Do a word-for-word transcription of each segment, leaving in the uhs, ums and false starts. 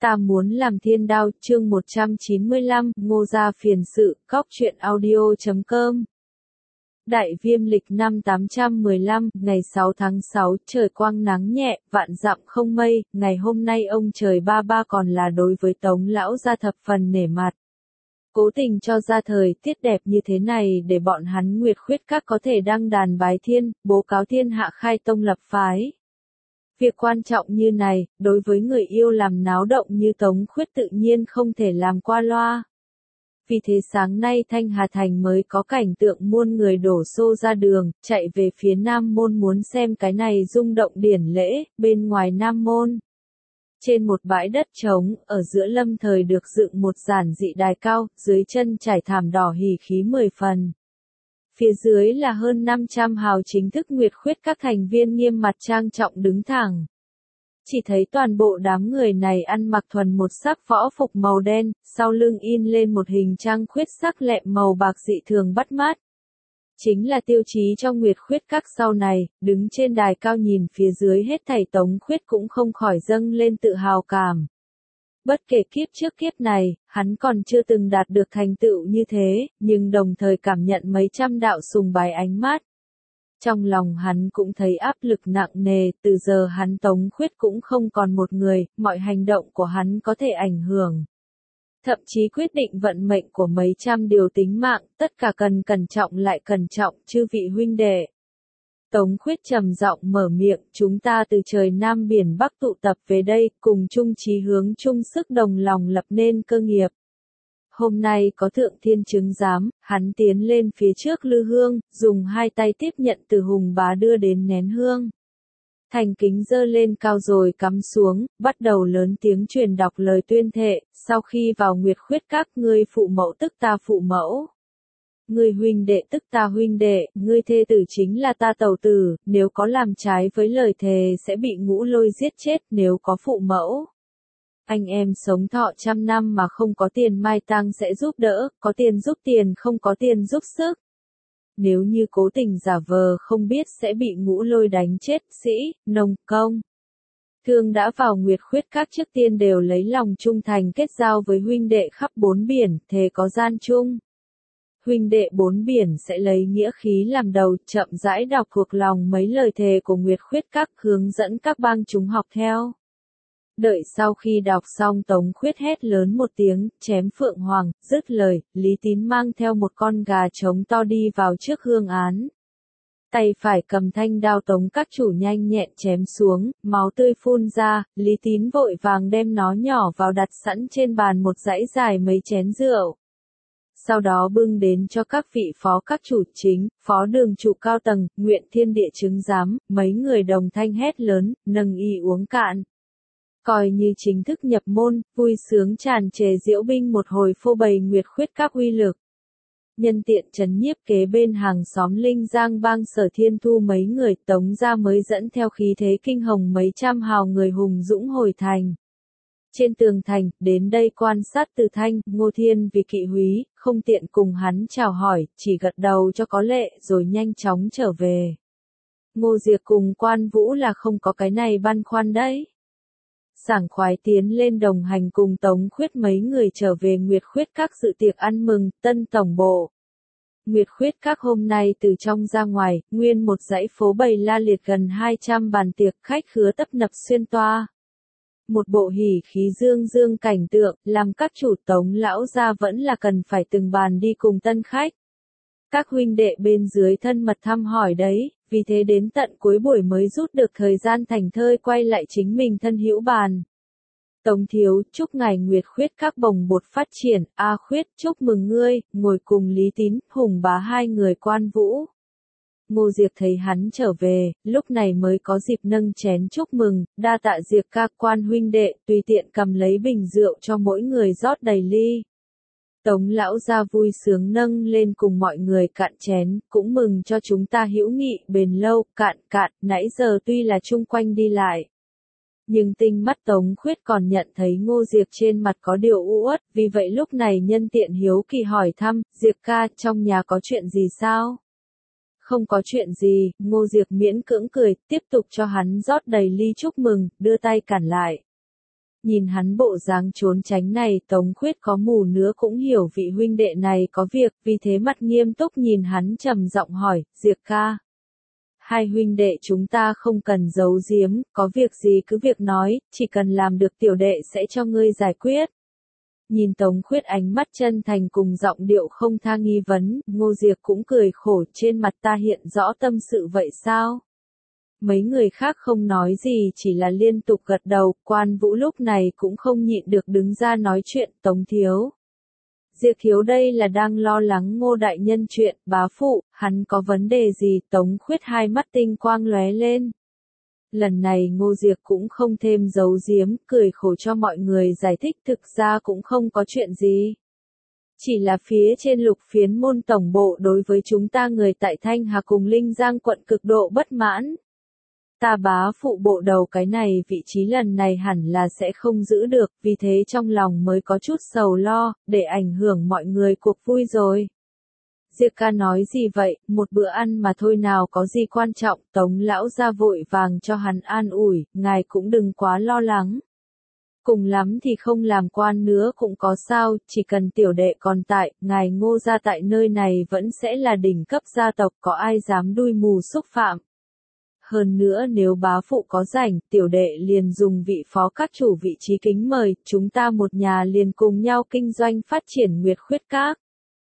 Ta muốn làm thiên đao, chương một trăm chín mươi lăm, Ngô Gia phiền sự, cóc truyện audio chấm com. Đại viêm lịch năm tám trăm mười lăm, ngày sáu tháng sáu, trời quang nắng nhẹ, vạn dặm không mây, ngày hôm nay ông trời ba ba còn là đối với Tống lão gia thập phần nể mặt. Cố tình cho ra thời tiết đẹp như thế này để bọn hắn Nguyệt Khuyết Các có thể đăng đàn bái thiên, bố cáo thiên hạ khai tông lập phái. Việc quan trọng như này, đối với người yêu làm náo động như Tống Khuyết tự nhiên không thể làm qua loa. Vì thế sáng nay Thanh Hà Thành mới có cảnh tượng muôn người đổ xô ra đường, chạy về phía Nam Môn muốn xem cái này rung động điển lễ, bên ngoài Nam Môn. Trên một bãi đất trống, ở giữa lâm thời được dựng một giản dị đài cao, dưới chân trải thảm đỏ hỉ khí mười phần. Phía dưới là hơn năm trăm hào chính thức Nguyệt Khuyết Các thành viên nghiêm mặt trang trọng đứng thẳng. Chỉ thấy toàn bộ đám người này ăn mặc thuần một sắc võ phục màu đen, sau lưng in lên một hình trang khuyết sắc lẹm màu bạc dị thường bắt mắt. Chính là tiêu chí cho Nguyệt Khuyết Các sau này, đứng trên đài cao nhìn phía dưới hết thảy Tống Khuyết cũng không khỏi dâng lên tự hào cảm. Bất kể kiếp trước kiếp này, hắn còn chưa từng đạt được thành tựu như thế, nhưng đồng thời cảm nhận mấy trăm đạo sùng bái ánh mắt. Trong lòng hắn cũng thấy áp lực nặng nề, từ giờ hắn Tống Khuyết cũng không còn một người, mọi hành động của hắn có thể ảnh hưởng. Thậm chí quyết định vận mệnh của mấy trăm điều tính mạng, tất cả cần cẩn trọng lại cẩn trọng, chư vị huynh đệ. Tống Khuyết trầm giọng mở miệng, chúng ta từ trời Nam biển Bắc tụ tập về đây, cùng chung chí hướng chung sức đồng lòng lập nên cơ nghiệp. Hôm nay có thượng thiên chứng giám, hắn tiến lên phía trước lư hương, dùng hai tay tiếp nhận từ Hùng Bá đưa đến nén hương. Thành kính giơ lên cao rồi cắm xuống, bắt đầu lớn tiếng truyền đọc lời tuyên thệ, sau khi vào Nguyệt Khuyết Các ngươi phụ mẫu tức ta phụ mẫu. Ngươi huynh đệ tức ta huynh đệ, ngươi thê tử chính là ta tẩu tử, nếu có làm trái với lời thề sẽ bị ngũ lôi giết chết, nếu có phụ mẫu. Anh em sống thọ trăm năm mà không có tiền mai tang sẽ giúp đỡ, có tiền giúp tiền không có tiền giúp sức. Nếu như cố tình giả vờ không biết sẽ bị ngũ lôi đánh chết, sĩ, nông, công. Thương đã vào Nguyệt Khuyết Các trước tiên đều lấy lòng trung thành kết giao với huynh đệ khắp bốn biển, thề có gian chung. Huynh đệ bốn biển sẽ lấy nghĩa khí làm đầu, chậm rãi đọc thuộc lòng mấy lời thề của Nguyệt Khuyết Các, hướng dẫn các bang chúng học theo. Đợi sau khi đọc xong Tống Khuyết hét lớn một tiếng, chém phượng hoàng, dứt lời, Lý Tín mang theo một con gà trống to đi vào trước hương án. Tay phải cầm thanh đao Tống Các chủ nhanh nhẹn chém xuống, máu tươi phun ra, Lý Tín vội vàng đem nó nhỏ vào đặt sẵn trên bàn một dãy dài mấy chén rượu. Sau đó bưng đến cho các vị phó các chủ chính, phó đường trụ cao tầng, nguyện thiên địa chứng giám, mấy người đồng thanh hét lớn, nâng y uống cạn. Coi như chính thức nhập môn, vui sướng tràn trề diễu binh một hồi phô bày Nguyệt Khuyết Các uy lực. Nhân tiện trấn nhiếp kế bên hàng xóm Linh Giang bang Sở Thiên Thu mấy người, Tống gia mới dẫn theo khí thế kinh hồng mấy trăm hào người hùng dũng hồi thành. Trên tường thành, đến đây quan sát Từ Thanh, Ngô Thiên vì kỵ húy, không tiện cùng hắn chào hỏi, chỉ gật đầu cho có lệ rồi nhanh chóng trở về. Ngô Diệc cùng Quan Vũ là không có cái này băn khoăn đấy. Sảng khoái tiến lên đồng hành cùng Tống Khuyết mấy người trở về Nguyệt Khuyết Các dự tiệc ăn mừng, tân tổng bộ. Nguyệt Khuyết Các hôm nay từ trong ra ngoài, nguyên một dãy phố bày la liệt gần hai trăm bàn tiệc khách khứa tấp nập xuyên toa. Một bộ hỉ khí dương dương cảnh tượng, làm các chủ Tống lão gia vẫn là cần phải từng bàn đi cùng tân khách. Các huynh đệ bên dưới thân mật thăm hỏi đấy, vì thế đến tận cuối buổi mới rút được thời gian thành thơi quay lại chính mình thân hữu bàn. Tống thiếu, chúc ngài Nguyệt Khuyết Các bồng bột phát triển, A Khuyết, chúc mừng ngươi, ngồi cùng Lý Tín, Hùng Bá hai người Quan Vũ. Ngô Diệc thấy hắn trở về, lúc này mới có dịp nâng chén chúc mừng, đa tạ Diệc ca, Quan huynh đệ, tùy tiện cầm lấy bình rượu cho mỗi người rót đầy ly. Tống lão gia vui sướng nâng lên cùng mọi người cạn chén, cũng mừng cho chúng ta hữu nghị bền lâu, cạn cạn, nãy giờ tuy là chung quanh đi lại. Nhưng tinh mắt Tống Khuyết còn nhận thấy Ngô Diệc trên mặt có điều u uất, vì vậy lúc này nhân tiện hiếu kỳ hỏi thăm, Diệc ca, trong nhà có chuyện gì sao? Không có chuyện gì, Ngô Diệc miễn cưỡng cười, tiếp tục cho hắn rót đầy ly chúc mừng, đưa tay cản lại. Nhìn hắn bộ dáng trốn tránh này, Tống Khuyết có mù nữa cũng hiểu vị huynh đệ này có việc, vì thế mặt nghiêm túc nhìn hắn trầm giọng hỏi, Diệp ca. Hai huynh đệ chúng ta không cần giấu giếm, có việc gì cứ việc nói, chỉ cần làm được tiểu đệ sẽ cho ngươi giải quyết. Nhìn Tống Khuyết ánh mắt chân thành cùng giọng điệu không tha nghi vấn, Ngô Diệp cũng cười khổ, trên mặt ta hiện rõ tâm sự vậy sao? Mấy người khác không nói gì chỉ là liên tục gật đầu, Quan Vũ lúc này cũng không nhịn được đứng ra nói chuyện, Tống thiếu. Diệp thiếu đây là đang lo lắng Ngô đại nhân chuyện, bá phụ, hắn có vấn đề gì? Tống Khuyết hai mắt tinh quang lóe lên. Lần này Ngô Diệp cũng không thêm giấu giếm, cười khổ cho mọi người giải thích thực ra cũng không có chuyện gì. Chỉ là phía trên lục phiến môn tổng bộ đối với chúng ta người tại Thanh Hà cùng Linh Giang quận cực độ bất mãn. Ta bá phụ bộ đầu cái này vị trí lần này hẳn là sẽ không giữ được, vì thế trong lòng mới có chút sầu lo, để ảnh hưởng mọi người cuộc vui rồi. Diệp ca nói gì vậy, một bữa ăn mà thôi nào có gì quan trọng, Tống lão ra vội vàng cho hắn an ủi, ngài cũng đừng quá lo lắng. Cùng lắm thì không làm quan nữa cũng có sao, chỉ cần tiểu đệ còn tại, ngài Ngô gia tại nơi này vẫn sẽ là đỉnh cấp gia tộc, có ai dám đuôi mù xúc phạm. Hơn nữa nếu bá phụ có rảnh, tiểu đệ liền dùng vị phó các chủ vị trí kính mời, chúng ta một nhà liền cùng nhau kinh doanh phát triển Nguyệt Khuyết Các.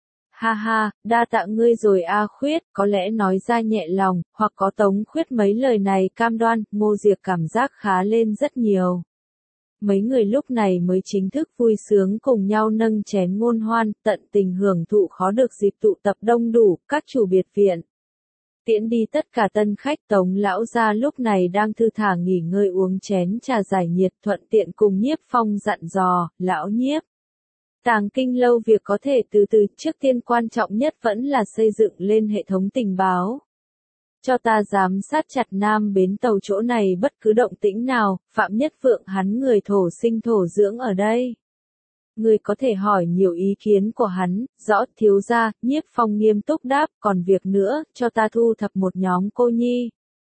Ha ha, đa tạ ngươi rồi A Khuyết, có lẽ nói ra nhẹ lòng, hoặc có Tống Khuyết mấy lời này cam đoan, Ngô Diệp cảm giác khá lên rất nhiều. Mấy người lúc này mới chính thức vui sướng cùng nhau nâng chén ngôn hoan, tận tình hưởng thụ khó được dịp tụ tập đông đủ, các chủ biệt viện. Tiễn đi tất cả tân khách, Tống lão gia lúc này đang thư thả nghỉ ngơi uống chén trà giải nhiệt, thuận tiện cùng Nhiếp Phong dặn dò, lão Nhiếp. Tàng Kinh lâu việc có thể từ từ, trước tiên quan trọng nhất vẫn là xây dựng lên hệ thống tình báo. Cho ta giám sát chặt Nam bến tàu chỗ này bất cứ động tĩnh nào, Phạm Nhất Phượng hắn người thổ sinh thổ dưỡng ở đây. Người có thể hỏi nhiều ý kiến của hắn, rõ thiếu gia, Nhiếp Phong nghiêm túc đáp, còn việc nữa, cho ta thu thập một nhóm cô nhi.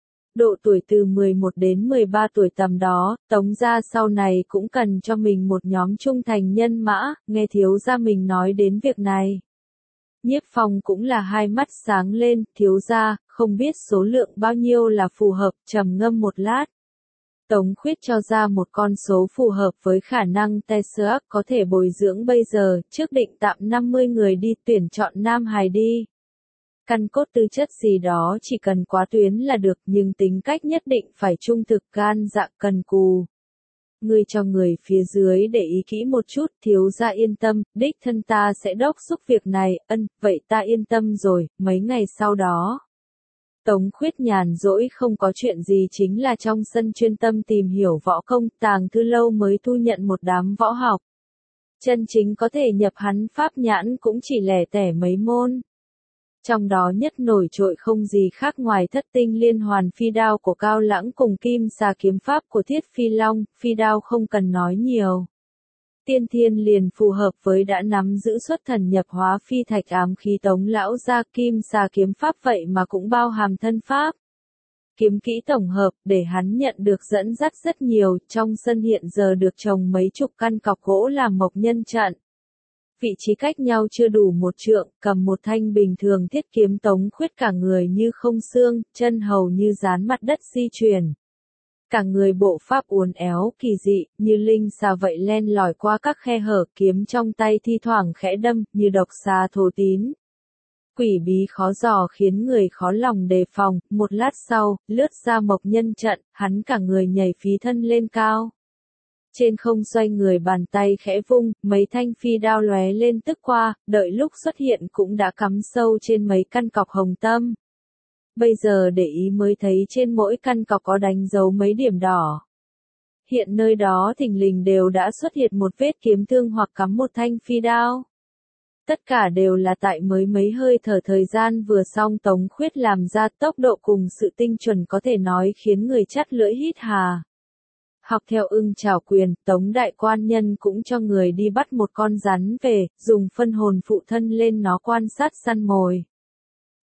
Độ tuổi từ mười một đến mười ba tuổi tầm đó, Tống gia sau này cũng cần cho mình một nhóm trung thành nhân mã, nghe thiếu gia mình nói đến việc này. Nhiếp Phong cũng là hai mắt sáng lên, thiếu gia, không biết số lượng bao nhiêu là phù hợp, trầm ngâm một lát. Tống Khuyết cho ra một con số phù hợp với khả năng Teseak có thể bồi dưỡng bây giờ, trước định tạm năm mươi người đi tuyển chọn nam hài đi. Căn cốt tư chất gì đó chỉ cần quá tuyến là được, nhưng tính cách nhất định phải trung thực, gan dạ cần cù. Ngươi cho người phía dưới để ý kỹ một chút, thiếu gia yên tâm, đích thân ta sẽ đốc thúc việc này, ân, vậy ta yên tâm rồi, mấy ngày sau đó. Tống Khuyết nhàn rỗi không có chuyện gì chính là trong sân chuyên tâm tìm hiểu võ công, Tàng Thư Lâu mới thu nhận một đám võ học. Chân chính có thể nhập hắn pháp nhãn cũng chỉ lẻ tẻ mấy môn. Trong đó nhất nổi trội không gì khác ngoài thất tinh liên hoàn phi đao của Cao Lãng cùng kim xà kiếm pháp của Thiết Phi Long, phi đao không cần nói nhiều. Tiên thiên liền phù hợp với đã nắm giữ xuất thần nhập hóa phi thạch ám khí Tống lão gia, kim xà kiếm pháp vậy mà cũng bao hàm thân pháp. Kiếm kỹ tổng hợp, để hắn nhận được dẫn dắt rất nhiều, trong sân hiện giờ được trồng mấy chục căn cọc gỗ làm mộc nhân trận. Vị trí cách nhau chưa đủ một trượng, cầm một thanh bình thường thiết kiếm Tống Khuyết cả người như không xương, chân hầu như dán mặt đất di chuyển. Cả người bộ pháp uốn éo kỳ dị, như linh xà vậy len lỏi qua các khe hở, kiếm trong tay thi thoảng khẽ đâm, như độc xà thổ tín. Quỷ bí khó dò khiến người khó lòng đề phòng, một lát sau, lướt ra mộc nhân trận, hắn cả người nhảy phí thân lên cao. Trên không xoay người bàn tay khẽ vung, mấy thanh phi đao lóe lên tức qua, đợi lúc xuất hiện cũng đã cắm sâu trên mấy căn cọc hồng tâm. Bây giờ để ý mới thấy trên mỗi căn cọc có đánh dấu mấy điểm đỏ. Hiện nơi đó thình lình đều đã xuất hiện một vết kiếm thương hoặc cắm một thanh phi đao. Tất cả đều là tại mới mấy hơi thở thời gian vừa xong Tống Khuyết làm ra, tốc độ cùng sự tinh chuẩn có thể nói khiến người chắt lưỡi hít hà. Học theo ưng chảo quyền, Tống đại quan nhân cũng cho người đi bắt một con rắn về, dùng phân hồn phụ thân lên nó quan sát săn mồi.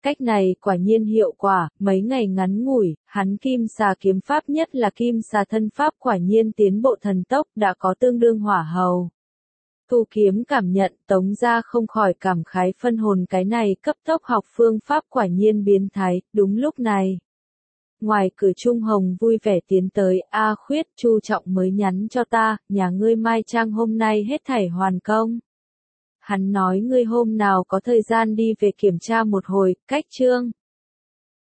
Cách này quả nhiên hiệu quả, mấy ngày ngắn ngủi, hắn kim xà kiếm pháp nhất là kim xà thân pháp quả nhiên tiến bộ thần tốc đã có tương đương hỏa hầu. Tu kiếm cảm nhận Tống gia không khỏi cảm khái phân hồn cái này cấp tốc học phương pháp quả nhiên biến thái, đúng lúc này. Ngoài cửa Trung Hồng vui vẻ tiến tới, A Khuyết Chu Trọng mới nhắn cho ta, nhà ngươi Mai Trang hôm nay hết thảy hoàn công. Hắn nói ngươi hôm nào có thời gian đi về kiểm tra một hồi, cách trương.